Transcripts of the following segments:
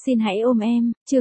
Xin hãy ôm em, chương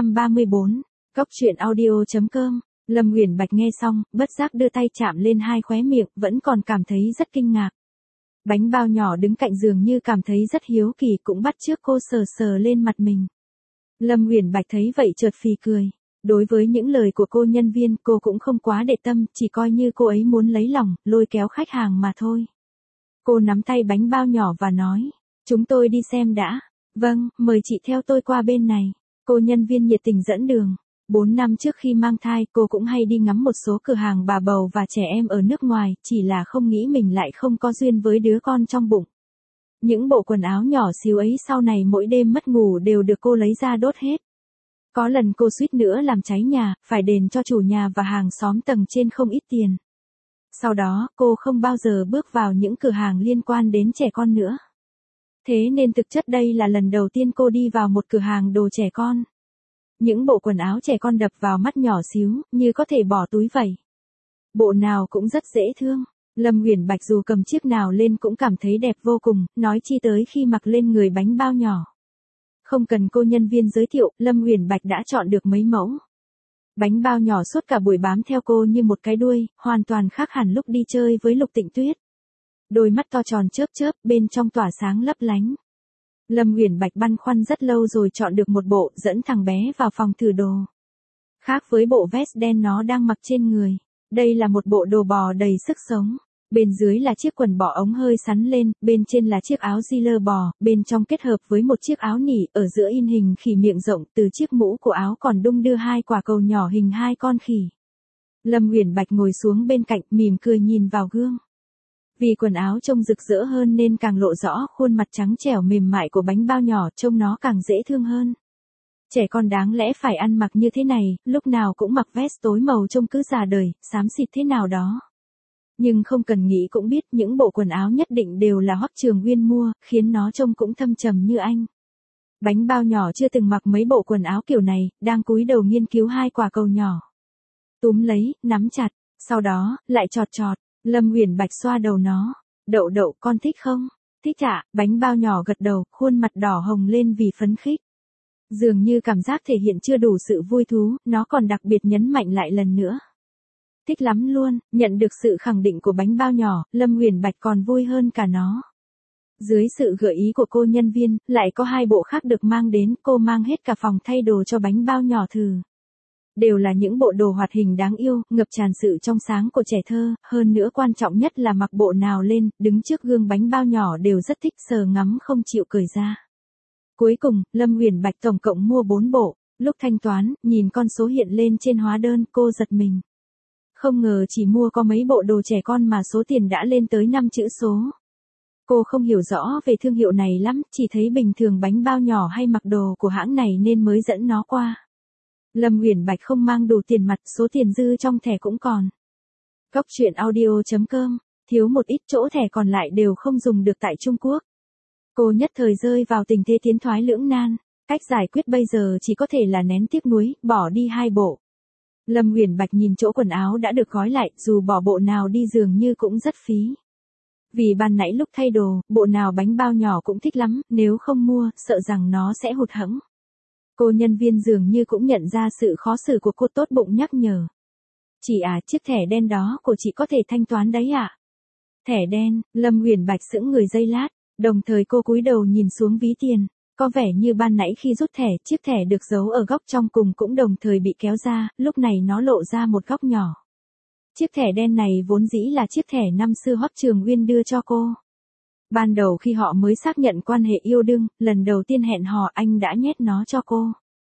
234, Cóc truyện audio.com. Lâm Uyển Bạch nghe xong, bất giác đưa tay chạm lên hai khóe miệng, vẫn còn cảm thấy rất kinh ngạc. Bánh bao nhỏ đứng cạnh giường như cảm thấy rất hiếu kỳ, cũng bắt chước cô sờ sờ lên mặt mình. Lâm Uyển Bạch thấy vậy chợt phì cười. Đối với những lời của cô nhân viên, cô cũng không quá để tâm, chỉ coi như cô ấy muốn lấy lòng, lôi kéo khách hàng mà thôi. Cô nắm tay bánh bao nhỏ và nói, chúng tôi đi xem đã. Vâng, mời chị theo tôi qua bên này. Cô nhân viên nhiệt tình dẫn đường. 4 năm trước khi mang thai, cô cũng hay đi ngắm một số cửa hàng bà bầu và trẻ em ở nước ngoài, chỉ là không nghĩ mình lại không có duyên với đứa con trong bụng. Những bộ quần áo nhỏ xíu ấy sau này mỗi đêm mất ngủ đều được cô lấy ra đốt hết. Có lần cô suýt nữa làm cháy nhà, phải đền cho chủ nhà và hàng xóm tầng trên không ít tiền. Sau đó, cô không bao giờ bước vào những cửa hàng liên quan đến trẻ con nữa. Thế nên thực chất đây là lần đầu tiên cô đi vào một cửa hàng đồ trẻ con. Những bộ quần áo trẻ con đập vào mắt nhỏ xíu, như có thể bỏ túi vậy. Bộ nào cũng rất dễ thương. Lâm Uyển Bạch dù cầm chiếc nào lên cũng cảm thấy đẹp vô cùng, nói chi tới khi mặc lên người bánh bao nhỏ. Không cần cô nhân viên giới thiệu, Lâm Uyển Bạch đã chọn được mấy mẫu. Bánh bao nhỏ suốt cả buổi bám theo cô như một cái đuôi, hoàn toàn khác hẳn lúc đi chơi với Lục Tịnh Tuyết. Đôi mắt to tròn chớp chớp, bên trong tỏa sáng lấp lánh. Lâm Uyển Bạch băn khoăn rất lâu rồi chọn được một bộ, dẫn thằng bé vào phòng thử đồ. Khác với bộ vest đen nó đang mặc trên người, đây là một bộ đồ bò đầy sức sống. Bên dưới là chiếc quần bò ống hơi sắn lên, bên trên là chiếc áo jean bò, bên trong kết hợp với một chiếc áo nỉ, ở giữa in hình khỉ miệng rộng, từ chiếc mũ của áo còn đung đưa hai quả cầu nhỏ hình hai con khỉ. Lâm Uyển Bạch ngồi xuống bên cạnh, mỉm cười nhìn vào gương. Vì quần áo trông rực rỡ hơn nên càng lộ rõ khuôn mặt trắng trẻo mềm mại của bánh bao nhỏ, trông nó càng dễ thương hơn. Trẻ con đáng lẽ phải ăn mặc như thế này, lúc nào cũng mặc vest tối màu trông cứ già đời, xám xịt thế nào đó. Nhưng không cần nghĩ cũng biết những bộ quần áo nhất định đều là Hoắc Trường Uyên mua, khiến nó trông cũng thâm trầm như anh. Bánh bao nhỏ chưa từng mặc mấy bộ quần áo kiểu này, đang cúi đầu nghiên cứu hai quả cầu nhỏ. Túm lấy, nắm chặt, sau đó, lại chọt chọt. Lâm Uyển Bạch xoa đầu nó. Đậu đậu, con thích không? Thích ạ, bánh bao nhỏ gật đầu, khuôn mặt đỏ hồng lên vì phấn khích. Dường như cảm giác thể hiện chưa đủ sự vui thú, nó còn đặc biệt nhấn mạnh lại lần nữa. Thích lắm luôn, nhận được sự khẳng định của bánh bao nhỏ, Lâm Uyển Bạch còn vui hơn cả nó. Dưới sự gợi ý của cô nhân viên, lại có hai bộ khác được mang đến, cô mang hết cả phòng thay đồ cho bánh bao nhỏ thử. Đều là những bộ đồ hoạt hình đáng yêu, ngập tràn sự trong sáng của trẻ thơ, hơn nữa quan trọng nhất là mặc bộ nào lên, đứng trước gương bánh bao nhỏ đều rất thích sờ ngắm không chịu cởi ra. Cuối cùng, Lâm Uyển Bạch tổng cộng mua 4 bộ, lúc thanh toán, nhìn con số hiện lên trên hóa đơn, cô giật mình. Không ngờ chỉ mua có mấy bộ đồ trẻ con mà số tiền đã lên tới 5 chữ số. Cô không hiểu rõ về thương hiệu này lắm, chỉ thấy bình thường bánh bao nhỏ hay mặc đồ của hãng này nên mới dẫn nó qua. Lâm Uyển Bạch không mang đủ tiền mặt, số tiền dư trong thẻ cũng còn. Cóc truyện audio.com, thiếu một ít chỗ thẻ còn lại đều không dùng được tại Trung Quốc. Cô nhất thời rơi vào tình thế tiến thoái lưỡng nan, cách giải quyết bây giờ chỉ có thể là nén tiếc nuối, bỏ đi hai bộ. Lâm Uyển Bạch nhìn chỗ quần áo đã được gói lại, dù bỏ bộ nào đi dường như cũng rất phí. Vì ban nãy lúc thay đồ, bộ nào bánh bao nhỏ cũng thích lắm, nếu không mua, sợ rằng nó sẽ hụt hẫng. Cô nhân viên dường như cũng nhận ra sự khó xử của cô, tốt bụng nhắc nhở. Chị à, chiếc thẻ đen đó của chị có thể thanh toán đấy ạ. Thẻ đen, Lâm Uyển Bạch sững người giây lát, đồng thời cô cúi đầu nhìn xuống ví tiền. Có vẻ như ban nãy khi rút thẻ, chiếc thẻ được giấu ở góc trong cùng cũng đồng thời bị kéo ra, lúc này nó lộ ra một góc nhỏ. Chiếc thẻ đen này vốn dĩ là chiếc thẻ năm xưa Hoắc Trường Uyên đưa cho cô. Ban đầu khi họ mới xác nhận quan hệ yêu đương, lần đầu tiên hẹn hò anh đã nhét nó cho cô.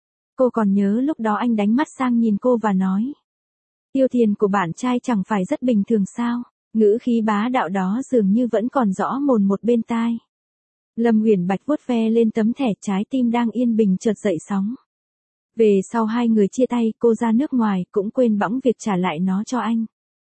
Cô còn nhớ lúc đó anh đánh mắt sang nhìn cô và nói. Tiêu tiền của bạn trai chẳng phải rất bình thường sao, ngữ khí bá đạo đó dường như vẫn còn rõ mồn một bên tai. Lâm Uyển Bạch vuốt ve lên tấm thẻ, trái tim đang yên bình chợt dậy sóng. Về sau hai người chia tay, cô ra nước ngoài, cũng quên bẵng việc trả lại nó cho anh.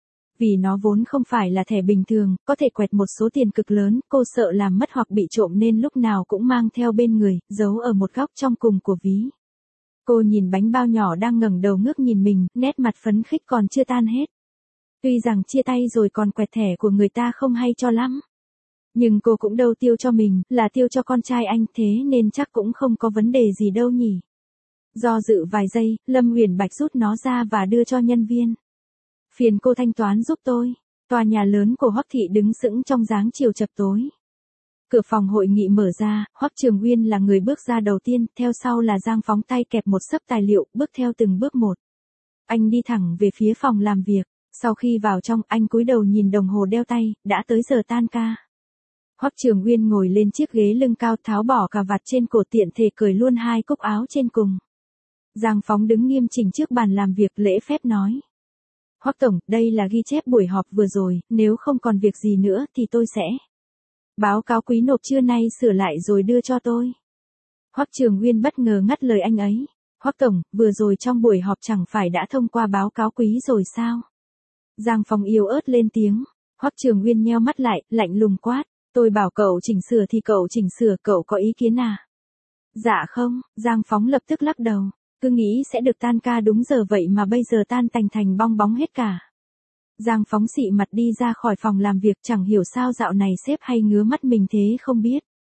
Vì nó vốn không phải là thẻ bình thường, có thể quẹt một số tiền cực lớn, cô sợ làm mất hoặc bị trộm nên lúc nào cũng mang theo bên người, giấu ở một góc trong cùng của ví. Cô nhìn bánh bao nhỏ đang ngẩng đầu ngước nhìn mình, nét mặt phấn khích còn chưa tan hết. Tuy rằng chia tay rồi còn quẹt thẻ của người ta không hay cho lắm. Nhưng cô cũng đâu tiêu cho mình, là tiêu cho con trai anh, thế nên chắc cũng không có vấn đề gì đâu nhỉ. Do dự vài giây, Lâm Uyển Bạch rút nó ra và đưa cho nhân viên. Phiền cô thanh toán giúp tôi. Tòa nhà lớn của Hoắc thị đứng sững trong dáng chiều chập tối. Cửa phòng hội nghị mở ra, Hoắc Trường Uyên là người bước ra đầu tiên, theo sau là Giang Phóng tay kẹp một xấp tài liệu, bước theo từng bước một. Anh đi thẳng về phía phòng làm việc, sau khi vào trong, anh cúi đầu nhìn đồng hồ đeo tay, đã tới giờ tan ca. Hoắc Trường Uyên ngồi lên chiếc ghế lưng cao, tháo bỏ cà vạt trên cổ, tiện thể cởi luôn hai cúc áo trên cùng. Giang Phóng đứng nghiêm chỉnh trước bàn làm việc, lễ phép nói. Hoắc tổng, đây là ghi chép buổi họp vừa rồi, nếu không còn việc gì nữa thì tôi sẽ báo cáo quý nộp trưa nay sửa lại rồi đưa cho tôi. Hoắc Trường Uyên bất ngờ ngắt lời anh ấy. Hoắc tổng, vừa rồi trong buổi họp chẳng phải đã thông qua báo cáo quý rồi sao? Giang Phóng yếu ớt lên tiếng. Hoắc Trường Uyên nheo mắt lại, lạnh lùng quát. Tôi bảo cậu chỉnh sửa thì cậu chỉnh sửa, cậu có ý kiến à? Dạ không, Giang Phóng lập tức lắc đầu. Cứ nghĩ sẽ được tan ca đúng giờ vậy mà bây giờ tan tành thành bong bóng hết cả. Giang Phóng xị mặt đi ra khỏi phòng làm việc, chẳng hiểu sao dạo này sếp hay ngứa mắt mình thế không biết.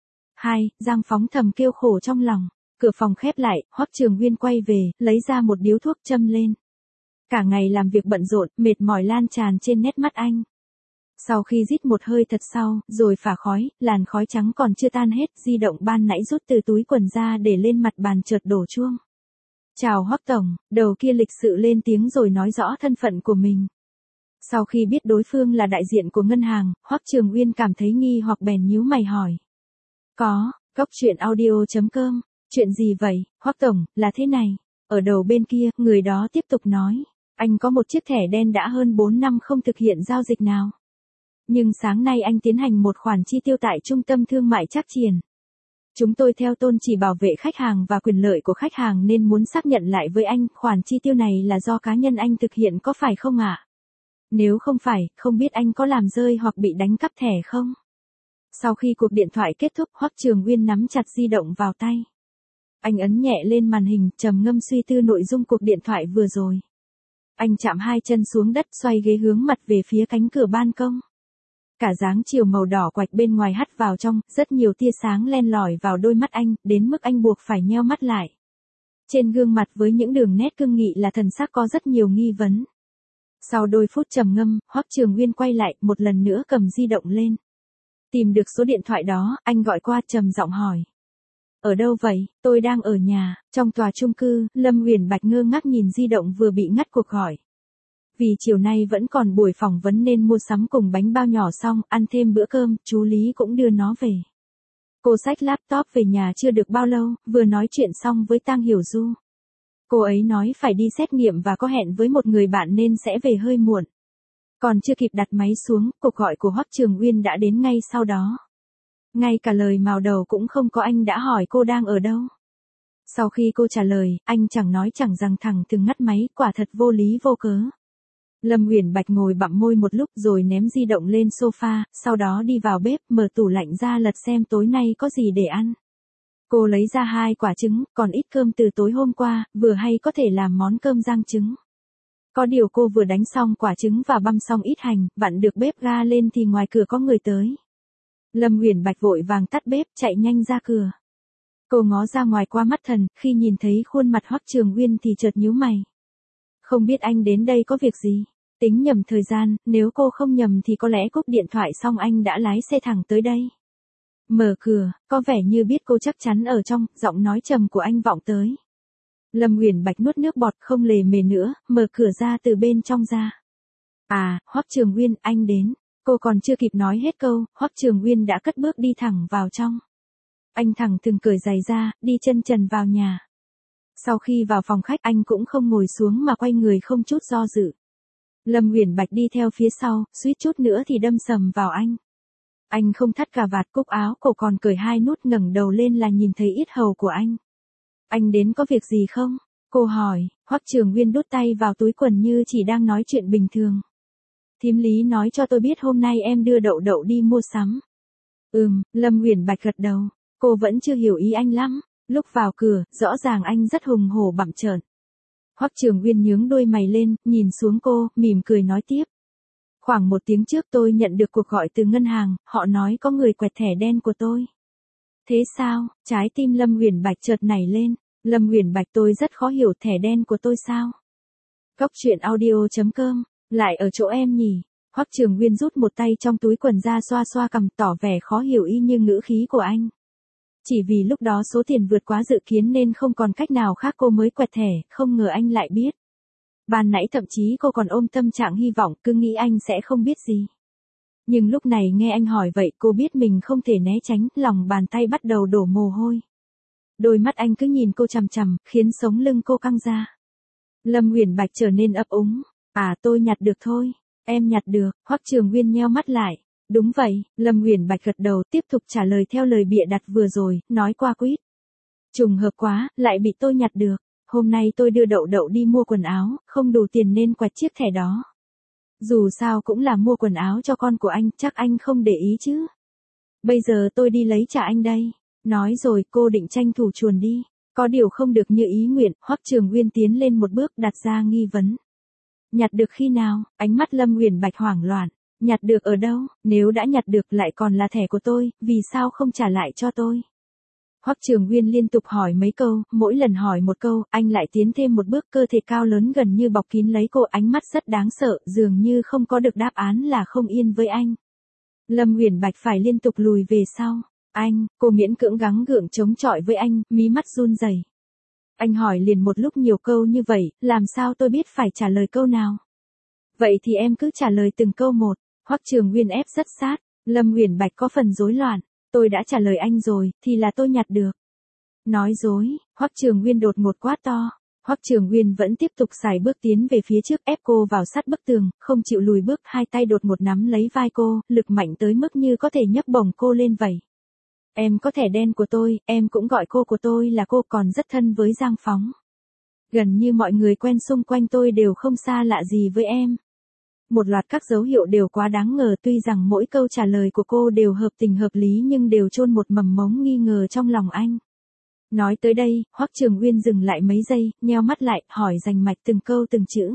Giang Phóng thầm kêu khổ trong lòng. Cửa phòng khép lại, Hoắc Trường Uyên quay về, lấy ra một điếu thuốc châm lên. Cả ngày làm việc bận rộn, mệt mỏi lan tràn trên nét mắt anh. Sau khi rít một hơi thật sau, rồi phả khói, làn khói trắng còn chưa tan hết, di động ban nãy rút từ túi quần ra để lên mặt bàn, chợt đổ chuông. Chào Hoắc tổng, đầu kia lịch sự lên tiếng rồi nói rõ thân phận của mình. Sau khi biết đối phương là đại diện của ngân hàng, Hoắc Trường Uyên cảm thấy nghi hoặc bèn nhíu mày hỏi. Cóc truyện audio.com, chuyện gì vậy, Hoắc tổng, là thế này. Ở đầu bên kia, người đó tiếp tục nói. Anh có một chiếc thẻ đen đã hơn 4 năm không thực hiện giao dịch nào. Nhưng sáng nay anh tiến hành một khoản chi tiêu tại trung tâm thương mại Trác Triển. Chúng tôi theo tôn chỉ bảo vệ khách hàng và quyền lợi của khách hàng nên muốn xác nhận lại với anh, khoản chi tiêu này là do cá nhân anh thực hiện có phải không ạ? Nếu không phải, không biết anh có làm rơi hoặc bị đánh cắp thẻ không? Sau khi cuộc điện thoại kết thúc, Hoắc Trường Uyên nắm chặt di động vào tay. Anh ấn nhẹ lên màn hình, trầm ngâm suy tư nội dung cuộc điện thoại vừa rồi. Anh chạm hai chân xuống đất, xoay ghế hướng mặt về phía cánh cửa ban công. Cả dáng chiều màu đỏ quạch bên ngoài hắt vào trong, rất nhiều tia sáng len lỏi vào đôi mắt anh, đến mức anh buộc phải nheo mắt lại. Trên gương mặt với những đường nét cương nghị là thần sắc có rất nhiều nghi vấn. Sau đôi phút trầm ngâm, Hoắc Trường Uyên quay lại, một lần nữa cầm di động lên. Tìm được số điện thoại đó, anh gọi qua, trầm giọng hỏi. Ở đâu vậy? Tôi đang ở nhà, trong tòa chung cư. Lâm Uyển Bạch ngơ ngác nhìn di động vừa bị ngắt cuộc gọi. Vì chiều nay vẫn còn buổi phỏng vấn nên mua sắm cùng bánh bao nhỏ xong, ăn thêm bữa cơm, chú Lý cũng đưa nó về. Cô xách laptop về nhà chưa được bao lâu, vừa nói chuyện xong với Tang Hiểu Du. Cô ấy nói phải đi xét nghiệm và có hẹn với một người bạn nên sẽ về hơi muộn. Còn chưa kịp đặt máy xuống, cuộc gọi của Hoắc Trường Uyên đã đến ngay sau đó. Ngay cả lời mào đầu cũng không có, anh đã hỏi cô đang ở đâu. Sau khi cô trả lời, anh chẳng nói chẳng rằng thẳng thừng ngắt máy, quả thật vô lý vô cớ. Lâm Uyển Bạch ngồi bặm môi một lúc rồi ném di động lên sofa, sau đó đi vào bếp, mở tủ lạnh ra lật xem tối nay có gì để ăn. Cô lấy ra 2 quả trứng, còn ít cơm từ tối hôm qua, vừa hay có thể làm món cơm rang trứng. Có điều cô vừa đánh xong quả trứng và băm xong ít hành, vặn được bếp ga lên thì ngoài cửa có người tới. Lâm Uyển Bạch vội vàng tắt bếp, chạy nhanh ra cửa. Cô ngó ra ngoài qua mắt thần, khi nhìn thấy khuôn mặt Hoắc Trường Uyên thì chợt nhíu mày. Không biết anh đến đây có việc gì? Tính nhầm thời gian, nếu cô không nhầm thì có lẽ cúp điện thoại xong anh đã lái xe thẳng tới đây. Mở cửa, có vẻ như biết cô chắc chắn ở trong, giọng nói trầm của anh vọng tới. Lâm Uyển Bạch nuốt nước bọt, không lề mề nữa, mở cửa ra từ bên trong ra. À, Hoắc Trường Uyên, anh đến. Cô còn chưa kịp nói hết câu, Hoắc Trường Uyên đã cất bước đi thẳng vào trong. Anh thẳng thừng cởi giày ra, đi chân trần vào nhà. Sau khi vào phòng khách, anh cũng không ngồi xuống mà quay người không chút do dự. Lâm Uyển Bạch đi theo phía sau, suýt chút nữa thì đâm sầm vào anh. Anh không thắt cà vạt, cúc áo cổ còn cởi 2 nút, ngẩng đầu lên là nhìn thấy yết hầu của anh. Anh đến có việc gì không? Cô hỏi. Hoắc Trường Uyên đút tay vào túi quần như chỉ đang nói chuyện bình thường. Thím Lý nói cho tôi biết hôm nay em đưa Đậu Đậu đi mua sắm. Lâm Uyển Bạch gật đầu. Cô vẫn chưa hiểu ý anh lắm. Lúc vào cửa, rõ ràng anh rất hùng hổ bặm trợn. Hoắc Trường Uyên nhướng đôi mày lên, nhìn xuống cô, mỉm cười nói tiếp. Khoảng 1 tiếng trước tôi nhận được cuộc gọi từ ngân hàng, họ nói có người quẹt thẻ đen của tôi. Thế sao? Trái tim Lâm Huyền Bạch chợt nảy lên. Lâm Huyền Bạch, tôi rất khó hiểu, thẻ đen của tôi sao? Cóc truyện audio.com, lại ở chỗ em nhỉ? Hoắc Trường Nguyên rút một tay trong túi quần ra xoa xoa cằm, tỏ vẻ khó hiểu y như ngữ khí của anh. Chỉ vì lúc đó số tiền vượt quá dự kiến nên không còn cách nào khác cô mới quẹt thẻ, không ngờ anh lại biết. Ban nãy thậm chí cô còn ôm tâm trạng hy vọng, cứ nghĩ anh sẽ không biết gì. Nhưng lúc này nghe anh hỏi vậy, cô biết mình không thể né tránh, lòng bàn tay bắt đầu đổ mồ hôi. Đôi mắt anh cứ nhìn cô chằm chằm, khiến sống lưng cô căng ra. Lâm Huyền Bạch trở nên ấp úng. À, tôi nhặt được thôi. Em nhặt được. Hoắc Trường Nguyên nheo mắt lại. Đúng vậy. Lâm Huyền Bạch gật đầu, tiếp tục trả lời theo lời bịa đặt vừa rồi, nói qua quýt. Trùng hợp quá, lại bị tôi nhặt được. Hôm nay tôi đưa Đậu Đậu đi mua quần áo, không đủ tiền nên quẹt chiếc thẻ đó. Dù sao cũng là mua quần áo cho con của anh, chắc anh không để ý chứ. Bây giờ tôi đi lấy trả anh đây. Nói rồi cô định tranh thủ chuồn đi. Có điều không được như ý nguyện, Hoắc Trường Nguyên tiến lên một bước đặt ra nghi vấn. Nhặt được khi nào? Ánh mắt Lâm Huyền Bạch hoảng loạn. Nhặt được ở đâu? Nếu đã nhặt được lại còn là thẻ của tôi, vì sao không trả lại cho tôi? Hoắc Trường Nguyên liên tục hỏi mấy câu, mỗi lần hỏi một câu, anh lại tiến thêm một bước, cơ thể cao lớn gần như bọc kín lấy cô, ánh mắt rất đáng sợ, dường như không có được đáp án là không yên với anh. Lâm Huyền Bạch phải liên tục lùi về sau. Anh, cô miễn cưỡng gắng gượng chống chọi với anh, mí mắt run rẩy. Anh hỏi liền một lúc nhiều câu như vậy, làm sao tôi biết phải trả lời câu nào? Vậy thì em cứ trả lời từng câu một. Hoắc Trường Nguyên ép rất sát. Lâm Huyền Bạch có phần rối loạn. Tôi đã trả lời anh rồi, thì là tôi nhặt được. Nói dối, Hoắc Trường Nguyên đột ngột quát to. Hoắc Trường Nguyên vẫn tiếp tục sải bước tiến về phía trước, ép cô vào sát bức tường, không chịu lùi bước, hai tay đột ngột nắm lấy vai cô, lực mạnh tới mức như có thể nhấc bổng cô lên vậy. Em có thẻ đen của tôi, em cũng gọi cô của tôi là cô, còn rất thân với Giang Phóng. Gần như mọi người quen xung quanh tôi đều không xa lạ gì với em. Một loạt các dấu hiệu đều quá đáng ngờ, tuy rằng mỗi câu trả lời của cô đều hợp tình hợp lý nhưng đều chôn một mầm mống nghi ngờ trong lòng anh. Nói tới đây, Hoắc Trường Nguyên dừng lại mấy giây, nheo mắt lại, hỏi rành mạch từng câu từng chữ.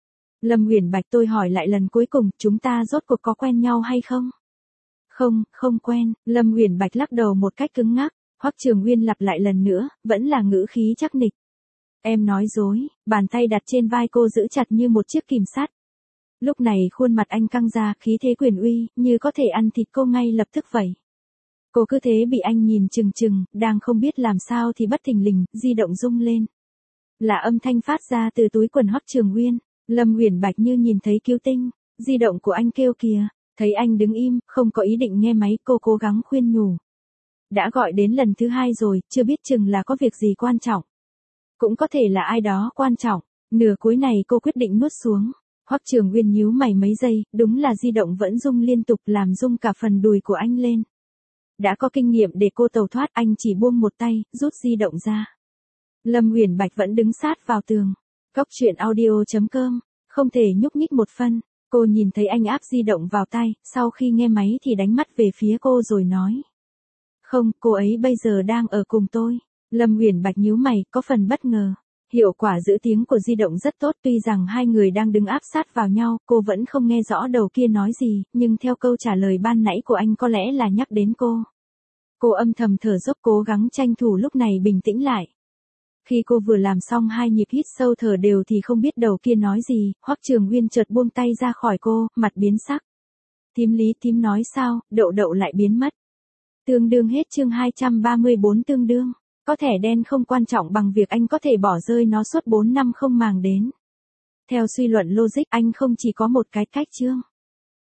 Lâm Huyền Bạch, tôi hỏi lại lần cuối cùng, chúng ta rốt cuộc có quen nhau hay không? Không, không quen. Lâm Huyền Bạch lắc đầu một cách cứng ngắc. Hoắc Trường Nguyên lặp lại lần nữa, vẫn là ngữ khí chắc nịch. Em nói dối. Bàn tay đặt trên vai cô giữ chặt như một chiếc kìm sắt. Lúc này khuôn mặt anh căng ra, khí thế quyền uy, như có thể ăn thịt cô ngay lập tức vậy. Cô cứ thế bị anh nhìn chừng chừng, đang không biết làm sao thì bất thình lình, di động rung lên. Là âm thanh phát ra từ túi quần Hoắc Trường Nguyên. Lâm Huyền Bạch như nhìn thấy cứu tinh. Di động của anh kêu kìa. Thấy anh đứng im, không có ý định nghe máy, cô cố gắng khuyên nhủ. Đã gọi đến lần thứ 2 rồi, chưa biết chừng là có việc gì quan trọng. Cũng có thể là ai đó quan trọng. Nửa cuối này cô quyết định nuốt xuống. Hoắc Trường Nguyên nhíu mày mấy giây, đúng là di động vẫn rung liên tục, làm rung cả phần đùi của anh lên. Đã có kinh nghiệm để cô tẩu thoát, anh chỉ buông một tay, rút di động ra. Lâm Huyền Bạch vẫn đứng sát vào tường. Cóc truyện audio.com, không thể nhúc nhích một phân. Cô nhìn thấy anh áp di động vào tay, sau khi nghe máy thì đánh mắt về phía cô rồi nói. Không, cô ấy bây giờ đang ở cùng tôi. Lâm Huyền Bạch nhíu mày, có phần bất ngờ. Hiệu quả giữ tiếng của di động rất tốt, tuy rằng hai người đang đứng áp sát vào nhau, cô vẫn không nghe rõ đầu kia nói gì, nhưng theo câu trả lời ban nãy của anh có lẽ là nhắc đến cô. Cô âm thầm thở dốc, cố gắng tranh thủ lúc này bình tĩnh lại. Khi cô vừa làm xong 2 nhịp hít sâu thở đều thì không biết đầu kia nói gì, Hoắc Trường Nguyên chợt buông tay ra khỏi cô, mặt biến sắc. Thím Lý, thím nói sao, Đậu Đậu lại biến mất. Tương đương hết chương 234 tương đương. Có thẻ đen không quan trọng bằng việc anh có thể bỏ rơi nó suốt 4 năm không màng đến. Theo suy luận logic, anh không chỉ có một cái cách chương.